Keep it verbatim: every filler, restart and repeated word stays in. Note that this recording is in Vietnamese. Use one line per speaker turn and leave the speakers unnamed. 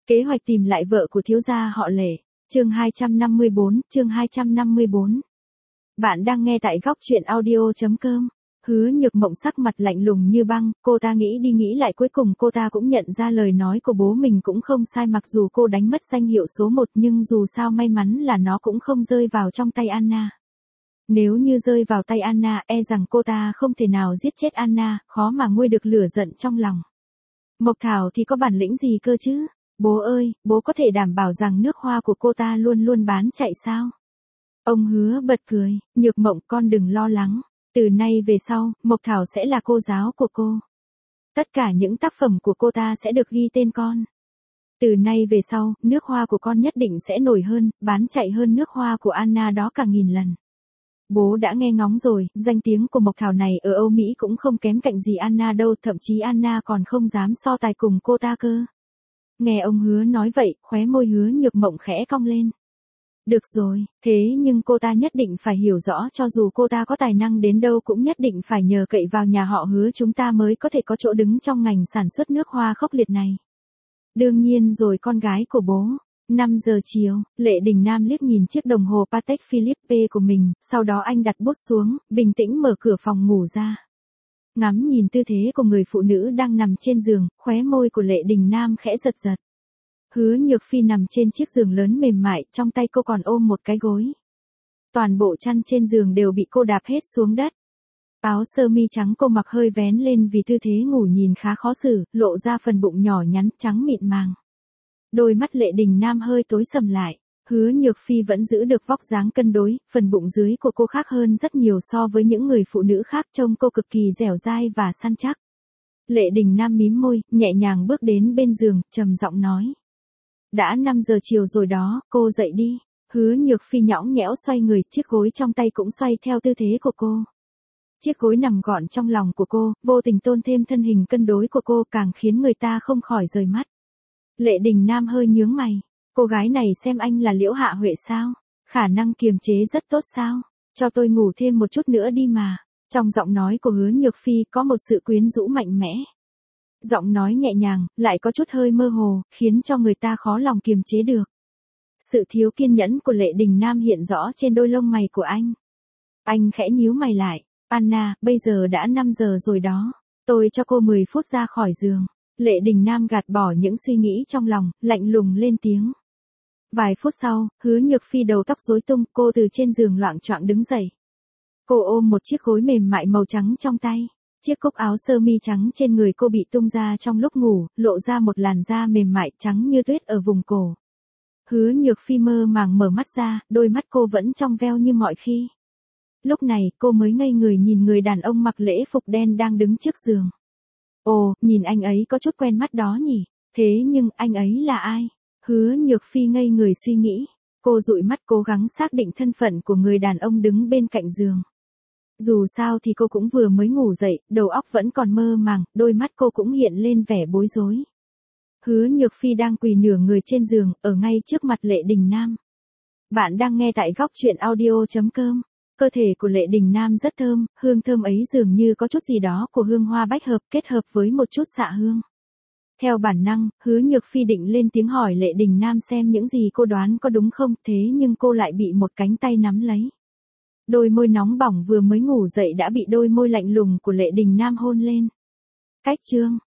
Kế hoạch tìm lại vợ của thiếu gia họ Lệ. Chương hai trăm năm mươi bốn, chương hai trăm năm mươi bốn. Bạn đang nghe tại góc truyện audio chấm com. Hứa Nhược Mộng sắc mặt lạnh lùng như băng, cô ta nghĩ đi nghĩ lại cuối cùng cô ta cũng nhận ra lời nói của bố mình cũng không sai, mặc dù cô đánh mất danh hiệu số một nhưng dù sao may mắn là nó cũng không rơi vào trong tay Anna. Nếu như rơi vào tay Anna, e rằng cô ta không thể nào giết chết Anna, khó mà nguôi được lửa giận trong lòng. Mộc Thảo thì có bản lĩnh gì cơ chứ? Bố ơi, bố có thể đảm bảo rằng nước hoa của cô ta luôn luôn bán chạy sao? Ông Hứa bật cười, Nhược Mộng con đừng lo lắng. Từ nay về sau, Mộc Thảo sẽ là cô giáo của cô. Tất cả những tác phẩm của cô ta sẽ được ghi tên con. Từ nay về sau, nước hoa của con nhất định sẽ nổi hơn, bán chạy hơn nước hoa của Anna đó cả nghìn lần. Bố đã nghe ngóng rồi, danh tiếng của Mộc Thảo này ở Âu Mỹ cũng không kém cạnh gì Anna đâu, thậm chí Anna còn không dám so tài cùng cô ta cơ. Nghe ông Hứa nói vậy, khóe môi Hứa Nhược Mộng khẽ cong lên. Được rồi, thế nhưng cô ta nhất định phải hiểu rõ, cho dù cô ta có tài năng đến đâu cũng nhất định phải nhờ cậy vào nhà họ Hứa chúng ta mới có thể có chỗ đứng trong ngành sản xuất nước hoa khốc liệt này. Đương nhiên rồi, con gái của bố. năm giờ chiều, Lệ Đình Nam liếc nhìn chiếc đồng hồ Patek Philippe của mình, sau đó anh đặt bút xuống, bình tĩnh mở cửa phòng ngủ ra. Ngắm nhìn tư thế của người phụ nữ đang nằm trên giường, khóe môi của Lệ Đình Nam khẽ giật giật. Hứa Nhược Phi nằm trên chiếc giường lớn mềm mại, trong tay cô còn ôm một cái gối. Toàn bộ chăn trên giường đều bị cô đạp hết xuống đất. Áo sơ mi trắng cô mặc hơi vén lên vì tư thế ngủ nhìn khá khó xử, lộ ra phần bụng nhỏ nhắn trắng mịn màng. Đôi mắt Lệ Đình Nam hơi tối sầm lại. Hứa Nhược Phi vẫn giữ được vóc dáng cân đối, phần bụng dưới của cô khác hơn rất nhiều so với những người phụ nữ khác, trông cô cực kỳ dẻo dai và săn chắc. Lệ Đình Nam mím môi, nhẹ nhàng bước đến bên giường, trầm giọng nói. Đã năm giờ chiều rồi đó, cô dậy đi. Hứa Nhược Phi nhõng nhẽo xoay người, chiếc gối trong tay cũng xoay theo tư thế của cô. Chiếc gối nằm gọn trong lòng của cô, vô tình tôn thêm thân hình cân đối của cô, càng khiến người ta không khỏi rời mắt. Lệ Đình Nam hơi nhướng mày. Cô gái này xem anh là Liễu Hạ Huệ sao? Khả năng kiềm chế rất tốt sao? Cho tôi ngủ thêm một chút nữa đi mà. Trong giọng nói của Hứa Nhược Phi có một sự quyến rũ mạnh mẽ. Giọng nói nhẹ nhàng, lại có chút hơi mơ hồ, khiến cho người ta khó lòng kiềm chế được. Sự thiếu kiên nhẫn của Lệ Đình Nam hiện rõ trên đôi lông mày của anh. Anh khẽ nhíu mày lại. Anna, bây giờ đã năm giờ rồi đó. Tôi cho cô mười phút ra khỏi giường. Lệ Đình Nam gạt bỏ những suy nghĩ trong lòng, lạnh lùng lên tiếng. Vài phút sau, Hứa Nhược Phi đầu tóc rối tung, cô từ trên giường loạng choạng đứng dậy. Cô ôm một chiếc gối mềm mại màu trắng trong tay. Chiếc cúc áo sơ mi trắng trên người cô bị tung ra trong lúc ngủ, lộ ra một làn da mềm mại trắng như tuyết ở vùng cổ. Hứa Nhược Phi mơ màng mở mắt ra, đôi mắt cô vẫn trong veo như mọi khi. Lúc này, cô mới ngây người nhìn người đàn ông mặc lễ phục đen đang đứng trước giường. Ồ, nhìn anh ấy có chút quen mắt đó nhỉ, thế nhưng anh ấy là ai? Hứa Nhược Phi ngây người suy nghĩ. Cô dụi mắt cố gắng xác định thân phận của người đàn ông đứng bên cạnh giường. Dù sao thì cô cũng vừa mới ngủ dậy, đầu óc vẫn còn mơ màng, đôi mắt cô cũng hiện lên vẻ bối rối. Hứa Nhược Phi đang quỳ nửa người trên giường, ở ngay trước mặt Lệ Đình Nam. Bạn đang nghe tại góc truyện audio chấm com. Cơ thể của Lệ Đình Nam rất thơm, hương thơm ấy dường như có chút gì đó của hương hoa bách hợp kết hợp với một chút xạ hương. Theo bản năng, Hứa Nhược Phi định lên tiếng hỏi Lệ Đình Nam xem những gì cô đoán có đúng không, thế nhưng cô lại bị một cánh tay nắm lấy. Đôi môi nóng bỏng vừa mới ngủ dậy đã bị đôi môi lạnh lùng của Lệ Đình Nam hôn lên. Cách chương